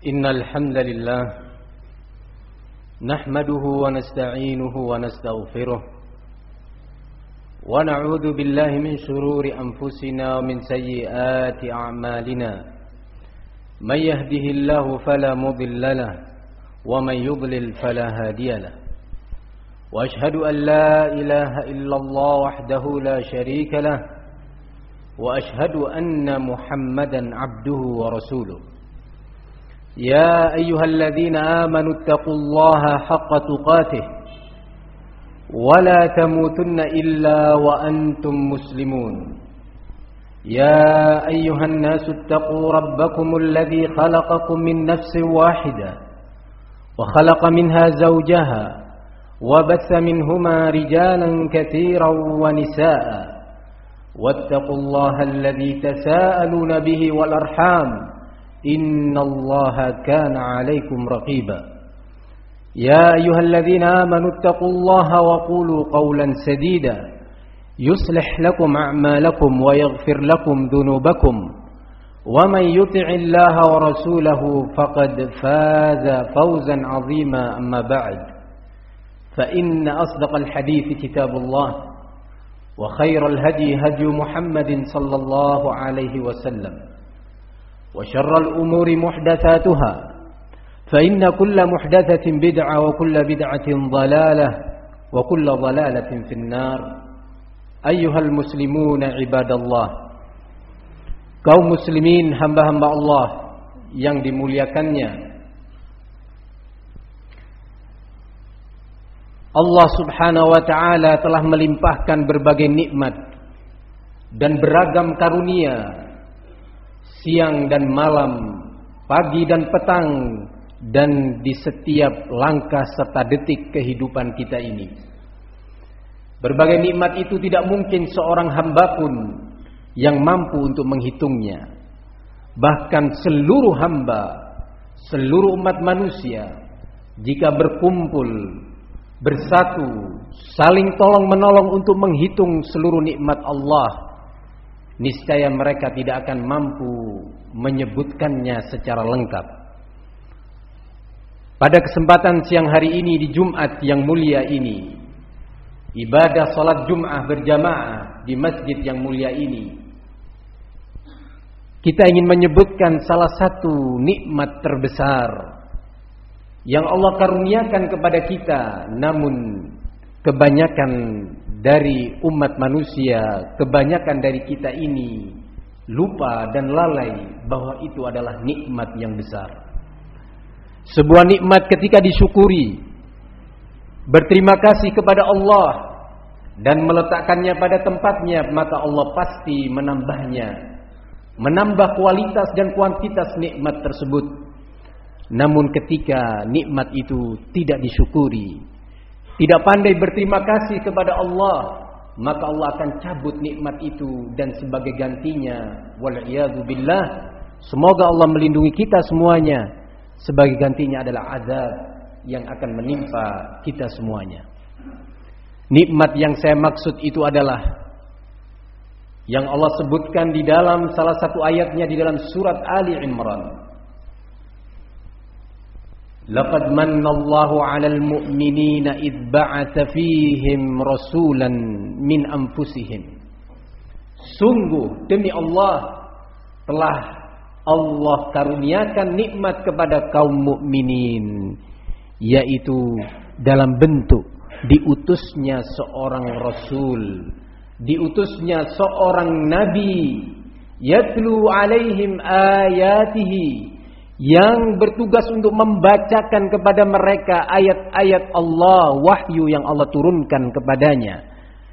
إن الحمد لله نحمده ونستعينه ونستغفره ونعوذ بالله من شرور أنفسنا ومن سيئات أعمالنا من يهده الله فلا مضل له ومن يضلل فلا هادي له وأشهد أن لا إله إلا الله وحده لا شريك له وأشهد أن محمدا عبده ورسوله يا أيها الذين آمنوا اتقوا الله حق تقاته ولا تموتن إلا وأنتم مسلمون يا أيها الناس اتقوا ربكم الذي خلقكم من نفس واحدة وخلق منها زوجها وبث منهما رجالا كثيرا ونساء واتقوا الله الذي تساءلون به والأرحام إن الله كان عليكم رقيبا يا أيها الذين آمنوا اتقوا الله وقولوا قولا سديدا يصلح لكم أعمالكم ويغفر لكم ذنوبكم ومن يطع الله ورسوله فقد فاز فوزا عظيما أما بعد فإن أصدق الحديث كتاب الله وخير الهدي هدي محمد صلى الله عليه وسلم وشر الأمور محدثاتها فإن كل محدثة بدعة وكل بدعة ضلالة وكل ضلالة في النار أيها المسلمون عباد الله kaum muslimin hamba-hamba Allah yang dimuliakannya, Allah subhanahu wa ta'ala telah melimpahkan berbagai nikmat dan beragam karunia siang dan malam, pagi dan petang, dan di setiap langkah serta detik kehidupan kita ini. Berbagai nikmat itu tidak mungkin seorang hamba pun yang mampu untuk menghitungnya. Bahkan seluruh hamba, seluruh umat manusia, jika berkumpul, bersatu, saling tolong-menolong untuk menghitung seluruh nikmat Allah, niscaya mereka tidak akan mampu menyebutkannya secara lengkap. Pada kesempatan siang hari ini di Jumat yang mulia ini, ibadah salat Jum'ah berjamaah di masjid yang mulia ini, kita ingin menyebutkan salah satu nikmat terbesar yang Allah karuniakan kepada kita, namun kebanyakan dari umat manusia, kebanyakan dari kita ini lupa dan lalai bahwa itu adalah nikmat yang besar. Sebuah nikmat ketika disyukuri, berterima kasih kepada Allah dan meletakkannya pada tempatnya, maka Allah pasti menambahnya, menambah kualitas dan kuantitas nikmat tersebut. Namun ketika nikmat itu tidak disyukuri, tidak pandai berterima kasih kepada Allah, maka Allah akan cabut nikmat itu dan sebagai gantinya, wal'iyadu billah, semoga Allah melindungi kita semuanya, sebagai gantinya adalah azab yang akan menimpa kita semuanya. Nikmat yang saya maksud itu adalah yang Allah sebutkan di dalam salah satu ayatnya di dalam surat Ali Imran. Laqad manna Allahu 'alal mu'minina idh ba'atsa fihim rasulan min anfusihim. Sungguh demi Allah telah Allah karuniakan nikmat kepada kaum mukminin, yaitu dalam bentuk diutusnya seorang rasul, diutusnya seorang nabi, yatlu 'alaihim ayatihi, yang bertugas untuk membacakan kepada mereka ayat-ayat Allah, wahyu yang Allah turunkan kepadanya.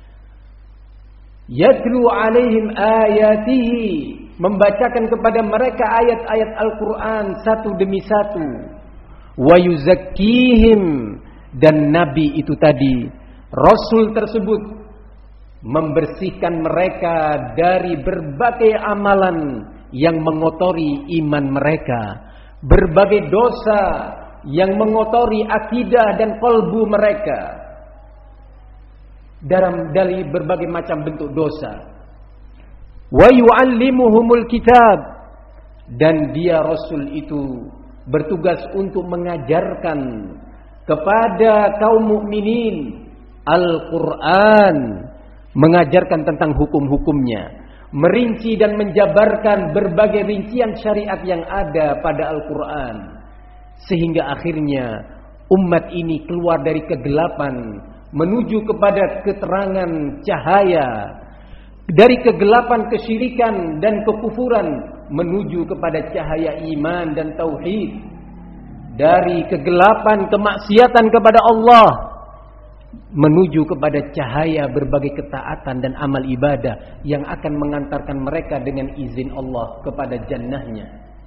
Yatlu alaihim ayatihi, membacakan kepada mereka ayat-ayat Al-Quran satu demi satu. Wa yuzakkihim, dan Nabi itu tadi, Rasul tersebut, membersihkan mereka dari berbagai amalan yang mengotori iman mereka, berbagai dosa yang mengotori akidah dan kalbu mereka, dari berbagai macam bentuk dosa. Wa yu'allimuhumul kitab, dan dia Rasul itu bertugas untuk mengajarkan kepada kaum mukminin Al-Quran, mengajarkan tentang hukum-hukumnya, merinci dan menjabarkan berbagai rincian syariat yang ada pada Al-Quran, sehingga akhirnya umat ini keluar dari kegelapan menuju kepada keterangan cahaya, dari kegelapan kesyirikan dan kekufuran menuju kepada cahaya iman dan tauhid, dari kegelapan kemaksiatan kepada Allah menuju kepada cahaya berbagai ketaatan dan amal ibadah yang akan mengantarkan mereka dengan izin Allah kepada jannahnya.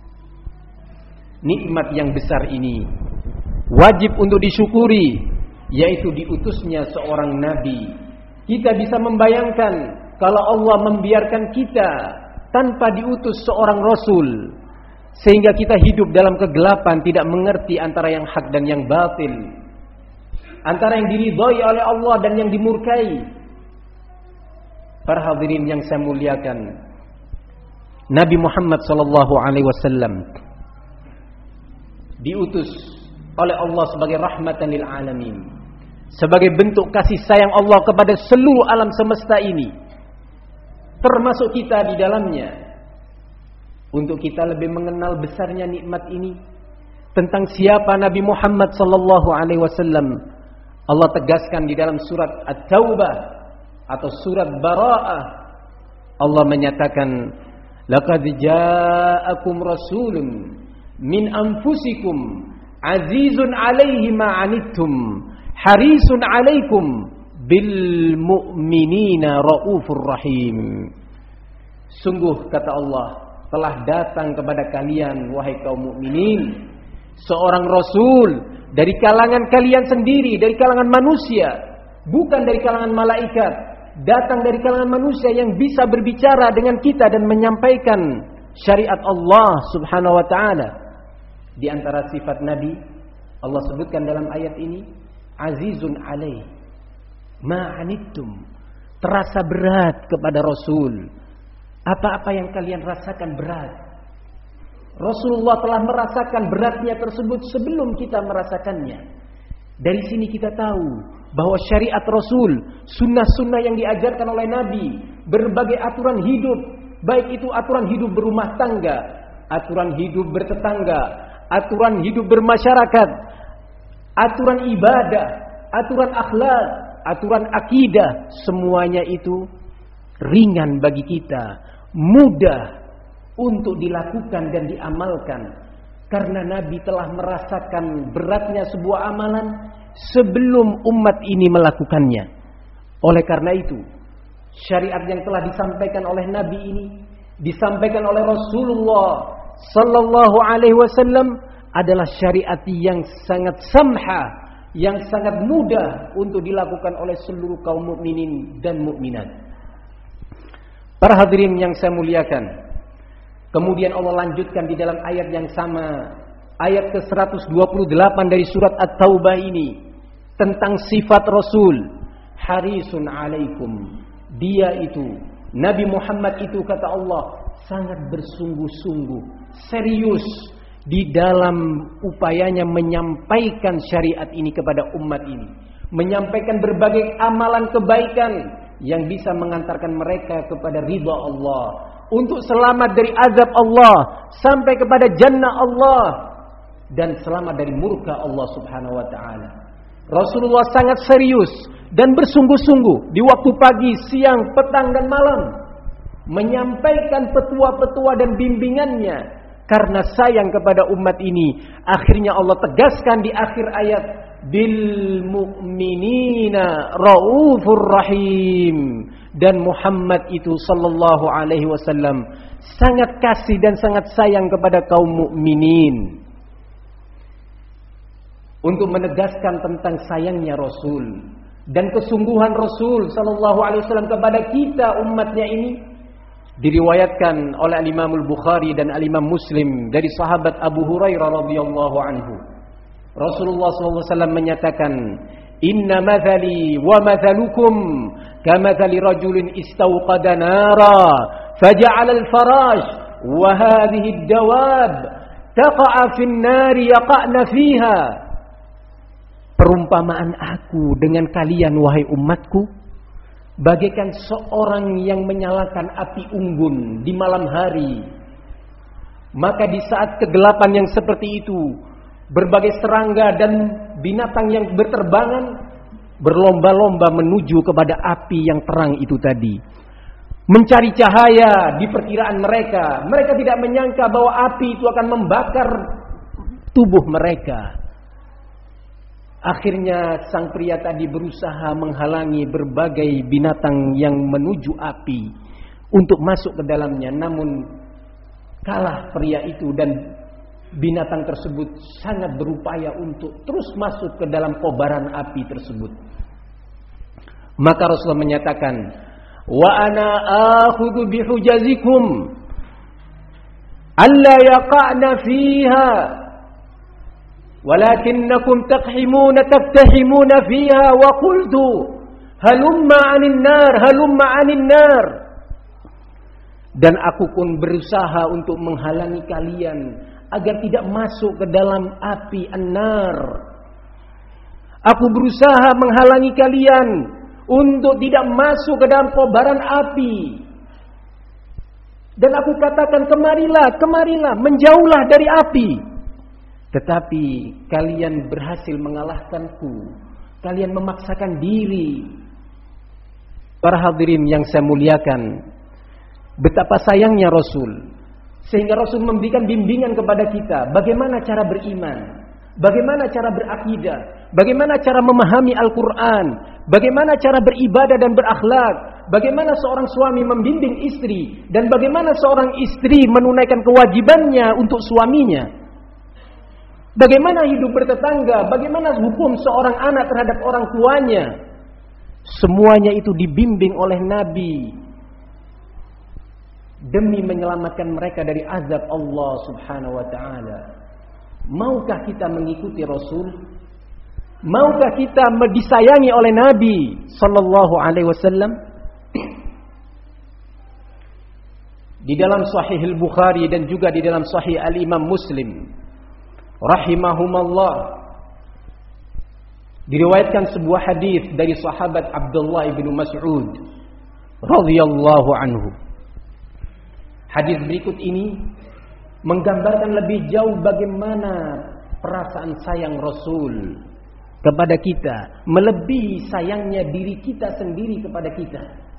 Nikmat yang besar ini wajib untuk disyukuri, yaitu diutusnya seorang nabi. Kita bisa membayangkan kalau Allah membiarkan kita tanpa diutus seorang rasul, sehingga kita hidup dalam kegelapan, tidak mengerti antara yang hak dan yang batil, antara yang diridhai oleh Allah dan yang dimurkai. Para hadirin yang saya muliakan, Nabi Muhammad SAW diutus oleh Allah sebagai rahmatan lil alamin, sebagai bentuk kasih sayang Allah kepada seluruh alam semesta ini, termasuk kita di dalamnya. Untuk kita lebih mengenal besarnya nikmat ini, tentang siapa Nabi Muhammad SAW, Allah tegaskan di dalam surat At-Taubah atau surat Bara'ah. Allah menyatakan, laqad ja'akum rasulun min anfusikum azizun 'alaihi ma 'anittum harisun 'alaikum bil mu'minina raufur rahim. Sungguh, kata Allah, telah datang kepada kalian wahai kaum mukminin seorang rasul dari kalangan kalian sendiri, dari kalangan manusia, bukan dari kalangan malaikat. Datang dari kalangan manusia yang bisa berbicara dengan kita dan menyampaikan syariat Allah Subhanahu wa taala. Di antara sifat Nabi, Allah sebutkan dalam ayat ini, azizun alaih ma anittum, terasa berat kepada Rasul. Apa-apa yang kalian rasakan berat, Rasulullah telah merasakan beratnya tersebut sebelum kita merasakannya. Dari sini kita tahu bahwa syariat Rasul, sunnah-sunnah yang diajarkan oleh Nabi, berbagai aturan hidup, baik itu aturan hidup berumah tangga, aturan hidup bertetangga, aturan hidup bermasyarakat, aturan ibadah, aturan akhlak, aturan akidah, semuanya itu ringan bagi kita, mudah untuk dilakukan dan diamalkan, karena Nabi telah merasakan beratnya sebuah amalan sebelum umat ini melakukannya. Oleh karena itu, syariat yang telah disampaikan oleh Nabi ini, disampaikan oleh Rasulullah sallallahu alaihi wasallam, adalah syariat yang sangat samha, yang sangat mudah untuk dilakukan oleh seluruh kaum mukminin dan mukminat. Para hadirin yang saya muliakan, kemudian Allah lanjutkan di dalam ayat yang sama, ayat ke-128 dari surat At-Taubah ini, tentang sifat Rasul. Harisun alaikum, dia itu, Nabi Muhammad itu, kata Allah, sangat bersungguh-sungguh, serius di dalam upayanya menyampaikan syariat ini kepada umat ini, menyampaikan berbagai amalan kebaikan yang bisa mengantarkan mereka kepada ridha Allah, untuk selamat dari azab Allah sampai kepada jannah Allah, dan selamat dari murka Allah Subhanahu wa taala. Rasulullah sangat serius dan bersungguh-sungguh di waktu pagi, siang, petang dan malam menyampaikan petua-petua dan bimbingannya karena sayang kepada umat ini. Akhirnya Allah tegaskan di akhir ayat, bil mu'minina raufur rahim, dan Muhammad itu sallallahu alaihi wasallam sangat kasih dan sangat sayang kepada kaum mukminin. Untuk menegaskan tentang sayangnya Rasul dan kesungguhan Rasul sallallahu alaihi wasallam kepada kita umatnya ini, diriwayatkan oleh Imam Al-Bukhari dan Imam Muslim dari sahabat Abu Hurairah radhiyallahu anhu. Rasulullah sallallahu alaihi wasallam menyatakan, "Inna mathali wa mathalukum kamathali rajulin istawqada nara faja'ala al-farash wa hadhihi ad-dawab taqa'a fin nari yaqa'na fiha. Perumpamaan aku dengan kalian wahai umatku bagaikan seorang yang menyalakan api unggun di malam hari. Maka di saat kegelapan yang seperti itu, berbagai serangga dan binatang yang berterbangan berlomba-lomba menuju kepada api yang terang itu tadi, mencari cahaya di perkiraan mereka. Mereka tidak menyangka bahwa api itu akan membakar tubuh mereka. Akhirnya sang pria tadi berusaha menghalangi berbagai binatang yang menuju api untuk masuk ke dalamnya. Namun kalah pria itu dan binatang tersebut sangat berupaya untuk terus masuk ke dalam kobaran api tersebut. Maka Rasulullah menyatakan, wa ana akhudhu bihujazikum alla yaqa'na fiha walakinnakum taftahimuna fiha wa qultu halumma 'anil nar. Dan aku pun berusaha untuk menghalangi kalian agar tidak masuk ke dalam api an-nar. Aku berusaha menghalangi kalian untuk tidak masuk ke dalam kobaran api. Dan aku katakan, kemarilah, menjauhlah dari api. Tetapi kalian berhasil mengalahkanku. Kalian memaksakan diri. Para hadirin yang saya muliakan, betapa sayangnya Rasul, sehingga Rasul memberikan bimbingan kepada kita bagaimana cara beriman, bagaimana cara berakidah, bagaimana cara memahami Al-Quran, bagaimana cara beribadah dan berakhlak, bagaimana seorang suami membimbing istri, dan bagaimana seorang istri menunaikan kewajibannya untuk suaminya, bagaimana hidup bertetangga, bagaimana hukum seorang anak terhadap orang tuanya. Semuanya itu dibimbing oleh Nabi demi menyelamatkan mereka dari azab Allah Subhanahu wa ta'ala. Maukah kita mengikuti Rasul? Maukah kita disayangi oleh Nabi sallallahu alaihi wasallam? Di dalam Sahih Al-Bukhari dan juga di dalam Sahih Al-Imam Muslim rahimahumallah, diriwayatkan sebuah hadis dari sahabat Abdullah bin Mas'ud radhiyallahu anhu. Hadis berikut ini menggambarkan lebih jauh bagaimana perasaan sayang Rasul kepada kita, melebihi sayangnya diri kita sendiri kepada kita.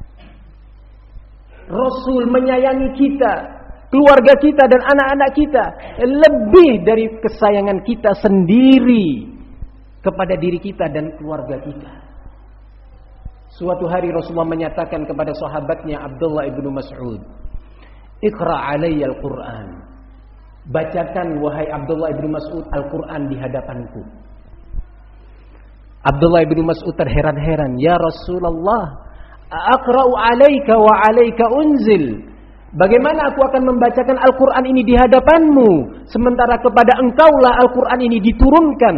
Rasul menyayangi kita, keluarga kita dan anak-anak kita lebih dari kesayangan kita sendiri kepada diri kita dan keluarga kita. Suatu hari Rasulullah menyatakan kepada sahabatnya Abdullah ibnu Mas'ud, Iqra' alayya al-Quran. Bacakan wahai Abdullah ibnu Mas'ud Al-Quran di hadapanku. Abdullah ibnu Mas'ud terheran-heran, ya Rasulullah, aqra'u alayka wa alayka unzil. Bagaimana aku akan membacakan Al-Quran ini di hadapanmu, sementara kepada engkaulah Al-Quran ini diturunkan.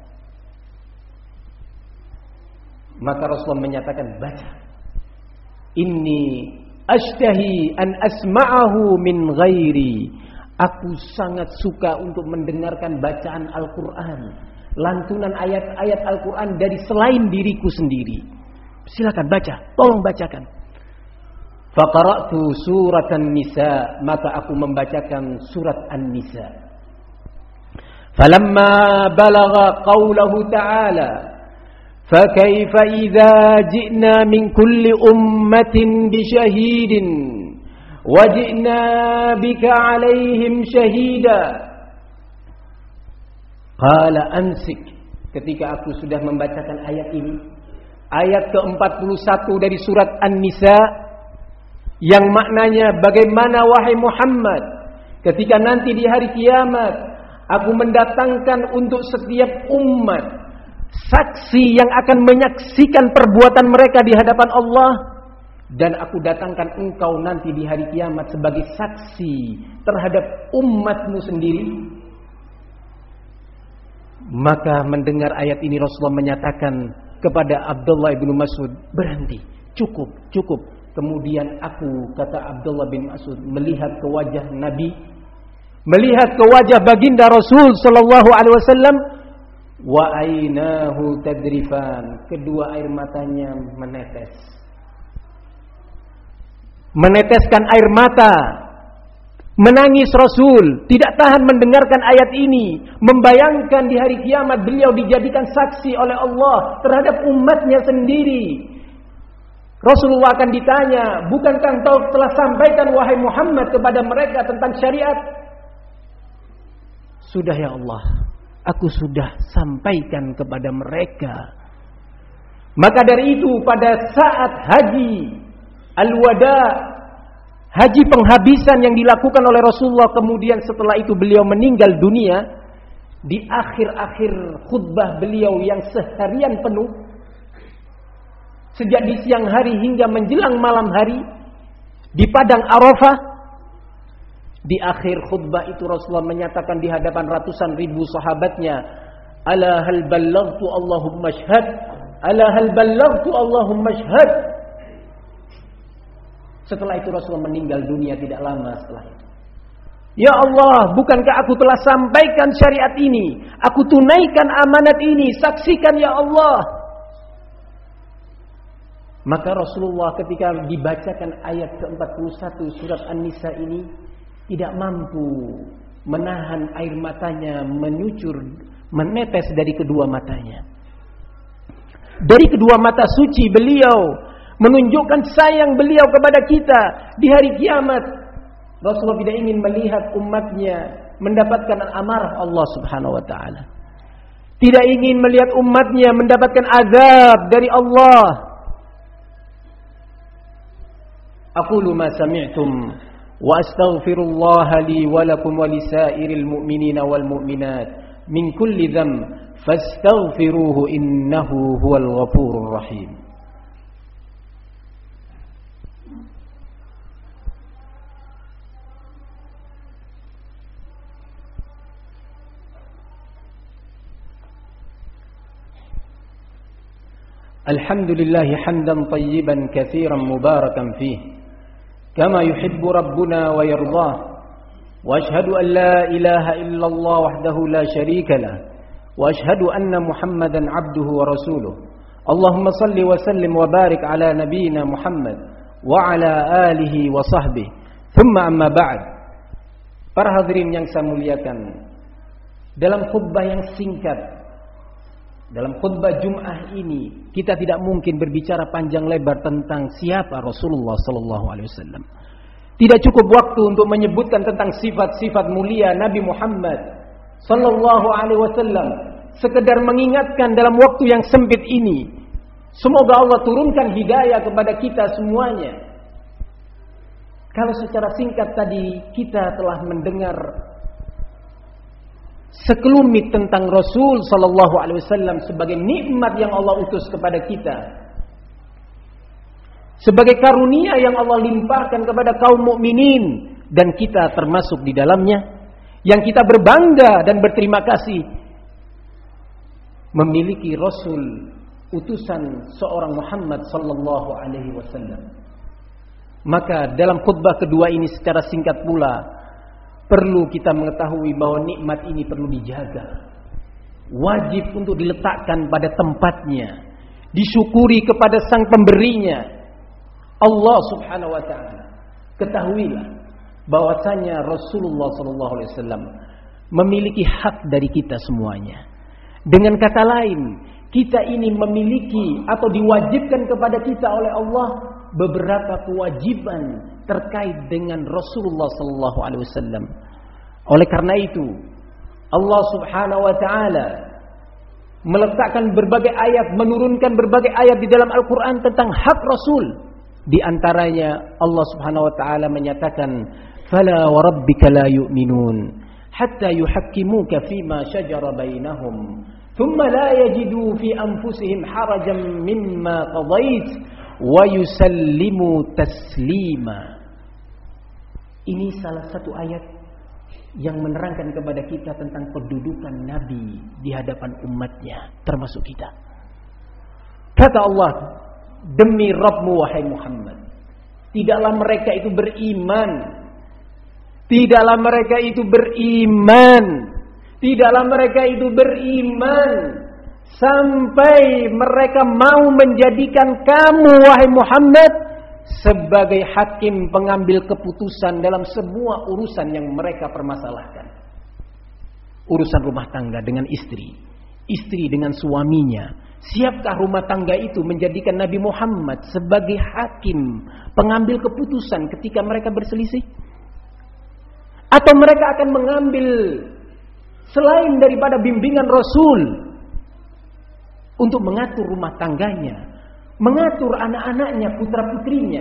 Maka Rasulullah menyatakan, baca. Inni ashtahi an asma'ahu min ghairi. Aku sangat suka untuk mendengarkan bacaan Al-Quran, lantunan ayat-ayat Al-Quran dari selain diriku sendiri. Silakan baca, tolong bacakan. Faqara'tu surat An-Nisa, maka aku membacakan surat An-Nisa. Falamma balagha qawlahu ta'ala, فَكَيْفَ إِذَا جِئْنَا مِنْ كُلِّ أُمَّةٍ بِشَهِيدٍ وَجِئْنَا بِكَ عَلَيْهِمْ شَهِيدًا. قَالَ أَنْسِكْ. Ketika aku sudah membacakan ayat ini, ayat ke-41 dari surat An-Nisa, yang maknanya, bagaimana wahai Muhammad, ketika nanti di hari kiamat aku mendatangkan untuk setiap umat saksi yang akan menyaksikan perbuatan mereka di hadapan Allah, dan aku datangkan engkau nanti di hari kiamat sebagai saksi terhadap umatmu sendiri. Maka mendengar ayat ini Rasulullah menyatakan kepada Abdullah bin Mas'ud, berhenti, cukup. Kemudian aku, kata Abdullah bin Mas'ud, melihat ke wajah Nabi, melihat ke wajah baginda Rasul sallallahu alaihi wasallam, wa ainahu tadrifan, kedua air matanya menetes. Meneteskan air mata, menangis Rasul, tidak tahan mendengarkan ayat ini, membayangkan di hari kiamat beliau dijadikan saksi oleh Allah terhadap umatnya sendiri. Rasulullah akan ditanya, bukankah engkau telah sampaikan wahai Muhammad kepada mereka tentang syariat? Sudah ya Allah, aku sudah sampaikan kepada mereka. Maka dari itu pada saat haji al-wada, haji penghabisan yang dilakukan oleh Rasulullah, kemudian setelah itu beliau meninggal dunia, di akhir-akhir khutbah beliau yang seharian penuh, sejak di siang hari hingga menjelang malam hari di padang Arafah, di akhir khutbah itu Rasulullah menyatakan di hadapan ratusan ribu sahabatnya, ala hal ballaghtu Allahumma syhad, ala hal ballaghtu Allahumma syhad. Setelah itu Rasulullah meninggal dunia tidak lama setelah itu. Ya Allah, bukankah aku telah sampaikan syariat ini, aku tunaikan amanat ini, saksikan ya Allah. Maka Rasulullah ketika dibacakan ayat ke-41 surat An-Nisa ini tidak mampu menahan air matanya menyucur, menetes dari kedua matanya. Dari kedua mata suci beliau menunjukkan sayang beliau kepada kita di hari kiamat. Rasulullah tidak ingin melihat umatnya mendapatkan amarah Allah Subhanahu wa taala. Tidak ingin melihat umatnya mendapatkan azab dari Allah. Aqulu ma sami'tum wa astaghfirullaha li wa lakum wa lisairil mu'minina wal mu'minat min kulli dhanb fastaghfiruhu innahu huwal ghafurur rahim. Alhamdulillah hamdan tayyiban katsiran mubarakan fihi كما يحب ربنا ويرضاه وأشهد أن لا إله إلا الله وحده لا شريك له وأشهد أن محمدا عبده ورسوله اللهم صل وسلم وبارك على نبينا محمد وعلى آله وصحبه ثم أما بعد. Para hadirin yang saya muliakan, dalam khutbah yang singkat, dalam khutbah Jum'ah ini kita tidak mungkin berbicara panjang lebar tentang siapa Rasulullah sallallahu alaihi wasallam. Tidak cukup waktu untuk menyebutkan tentang sifat-sifat mulia Nabi Muhammad sallallahu alaihi wasallam. Sekedar mengingatkan dalam waktu yang sempit ini, semoga Allah turunkan hidayah kepada kita semuanya. Kalau secara singkat tadi kita telah mendengar sekelumit tentang Rasul sallallahu alaihi wasallam sebagai nikmat yang Allah utus kepada kita, sebagai karunia yang Allah limpahkan kepada kaum mukminin, dan kita termasuk di dalamnya, yang kita berbangga dan berterima kasih memiliki Rasul utusan seorang Muhammad sallallahu alaihi wasallam. Maka dalam khutbah kedua ini secara singkat pula perlu kita mengetahui bahwa nikmat ini perlu dijaga. Wajib untuk diletakkan pada tempatnya. Disyukuri kepada sang pemberinya, Allah Subhanahu wa taala. Ketahuilah bahwasanya Rasulullah sallallahu alaihi wasallam memiliki hak dari kita semuanya. Dengan kata lain, kita ini memiliki atau diwajibkan kepada kita oleh Allah beberapa kewajiban terkait dengan Rasulullah sallallahu alaihi wasallam. Oleh karena itu, Allah Subhanahu wa taala meletakkan berbagai ayat, menurunkan berbagai ayat di dalam Al-Qur'an tentang hak Rasul. Di antaranya Allah Subhanahu wa taala menyatakan, "Fala wa rabbika la yu'minun hatta yuhakkimuka fima shajara bainahum, thumma la yajidu fi anfusihim harajan mimma qadait wa yusallimu taslima." Ini salah satu ayat yang menerangkan kepada kita tentang kedudukan Nabi di hadapan umatnya, termasuk kita. Kata Allah, demi Rabbmu wahai Muhammad, tidaklah mereka itu beriman Tidaklah mereka itu beriman. Tidaklah mereka itu beriman sampai mereka mau menjadikan kamu, wahai Muhammad, sebagai hakim pengambil keputusan dalam semua urusan yang mereka permasalahkan. Urusan rumah tangga dengan istri, istri dengan suaminya. Siapkah rumah tangga itu menjadikan Nabi Muhammad sebagai hakim pengambil keputusan ketika mereka berselisih? Atau mereka akan mengambil selain daripada bimbingan Rasul untuk mengatur rumah tangganya, mengatur anak-anaknya, putra-putrinya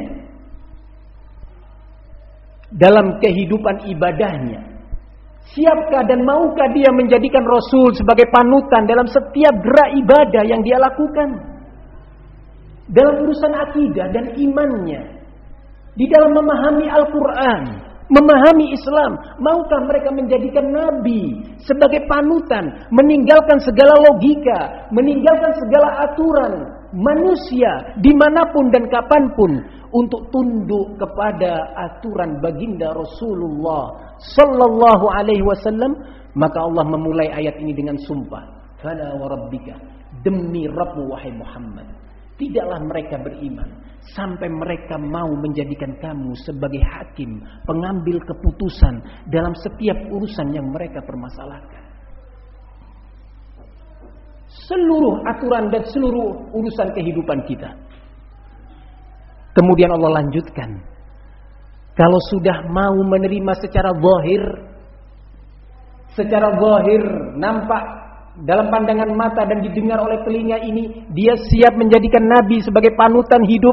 dalam kehidupan ibadahnya? Siapkah dan maukah dia menjadikan Rasul sebagai panutan dalam setiap gerak ibadah yang dia lakukan? Dalam urusan akidah dan imannya, di dalam memahami Al-Quran, memahami Islam, maukah mereka menjadikan Nabi sebagai panutan, meninggalkan segala logika, meninggalkan segala aturan manusia dimanapun dan kapanpun untuk tunduk kepada aturan baginda Rasulullah sallallahu alaihi wasallam? Maka Allah memulai ayat ini dengan sumpah, fala wa rabbika, demi Rabbmu wahai Muhammad, tidaklah mereka beriman sampai mereka mau menjadikan kamu sebagai hakim pengambil keputusan dalam setiap urusan yang mereka permasalahkan. Seluruh aturan dan seluruh urusan kehidupan kita. Kemudian Allah lanjutkan, kalau sudah mau menerima secara zahir nampak dalam pandangan mata dan didengar oleh telinga ini, dia siap menjadikan Nabi sebagai panutan hidup.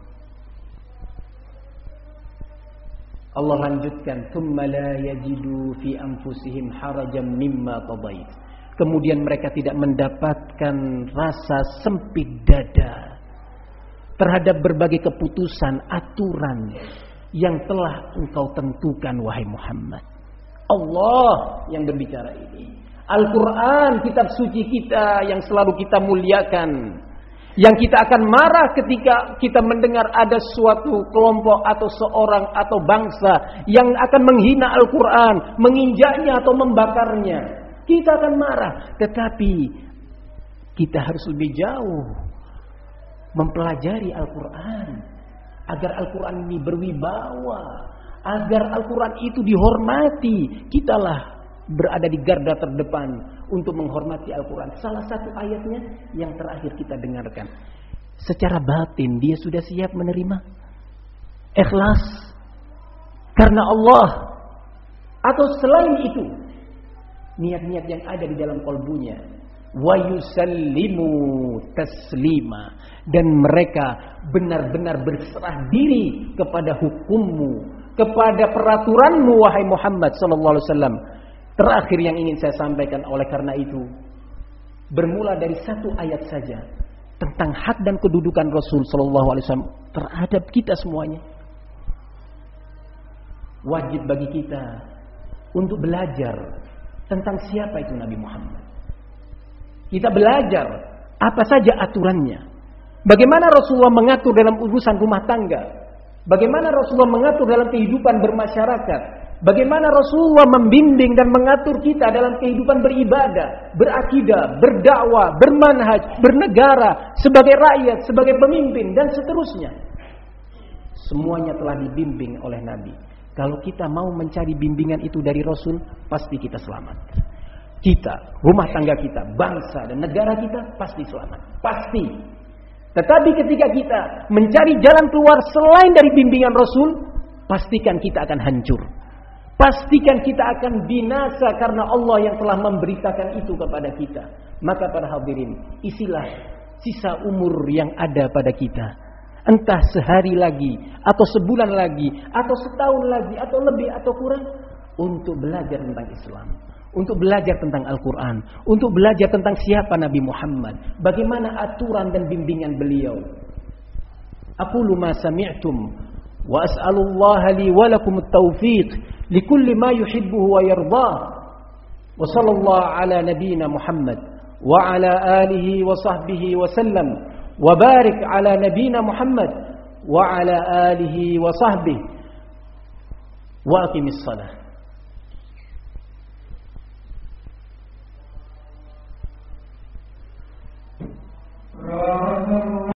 Allah lanjutkan, thumma la yajidu fi anfusihim harajan mimma qadait. Kemudian mereka tidak mendapatkan rasa sempit dada terhadap berbagai keputusan, aturan yang telah engkau tentukan wahai Muhammad. Allah yang berbicara ini. Al-Quran, kitab suci kita yang selalu kita muliakan. Yang kita akan marah ketika kita mendengar ada suatu kelompok atau seorang atau bangsa yang akan menghina Al-Quran, menginjaknya atau membakarnya. Kita akan marah, tetapi kita harus lebih jauh mempelajari Al-Quran agar Al-Quran ini berwibawa, agar Al-Quran itu dihormati. Kitalah berada di garda terdepan untuk menghormati Al-Quran. Salah satu ayatnya yang terakhir kita dengarkan, secara batin dia sudah siap menerima, ikhlas karena Allah, atau selain itu niat-niat yang ada di dalam kalbunya, wa yusallimu taslima, dan mereka benar-benar berserah diri kepada hukummu, kepada peraturanmu wahai Muhammad sallallahu alaihi wasallam. Terakhir yang ingin saya sampaikan, oleh karena itu bermula dari satu ayat saja tentang hak dan kedudukan Rasul sallallahu alaihi wasallam terhadap kita semuanya. Wajib bagi kita untuk belajar tentang siapa itu Nabi Muhammad. Kita belajar apa saja aturannya. Bagaimana Rasulullah mengatur dalam urusan rumah tangga. Bagaimana Rasulullah mengatur dalam kehidupan bermasyarakat. Bagaimana Rasulullah membimbing dan mengatur kita dalam kehidupan beribadah, berakidah, berdakwah, bermanhaj, bernegara, sebagai rakyat, sebagai pemimpin, dan seterusnya. Semuanya telah dibimbing oleh Nabi. Kalau kita mau mencari bimbingan itu dari Rasul, pasti kita selamat. Kita, rumah tangga kita, bangsa dan negara kita pasti selamat. Pasti. Tetapi ketika kita mencari jalan keluar selain dari bimbingan Rasul, pastikan kita akan hancur. Pastikan kita akan binasa karena Allah yang telah memberitakan itu kepada kita. Maka para hadirin, isilah sisa umur yang ada pada kita. Entah sehari lagi, atau sebulan lagi, atau setahun lagi, atau lebih, atau kurang, untuk belajar tentang Islam, untuk belajar tentang Al-Quran, untuk belajar tentang siapa Nabi Muhammad, bagaimana aturan dan bimbingan beliau. Aqulu ma sami'tum, wa as'alullaha li wa lakum at-taufiq likulli ma yuhibbuhu wa yardah. Wa sallallahu ala nabiyyina Muhammad wa ala alihi wa sahbihi wa sallam. وبارك على نبينا محمد وعلى آله وصحبه وأقم الصلاة.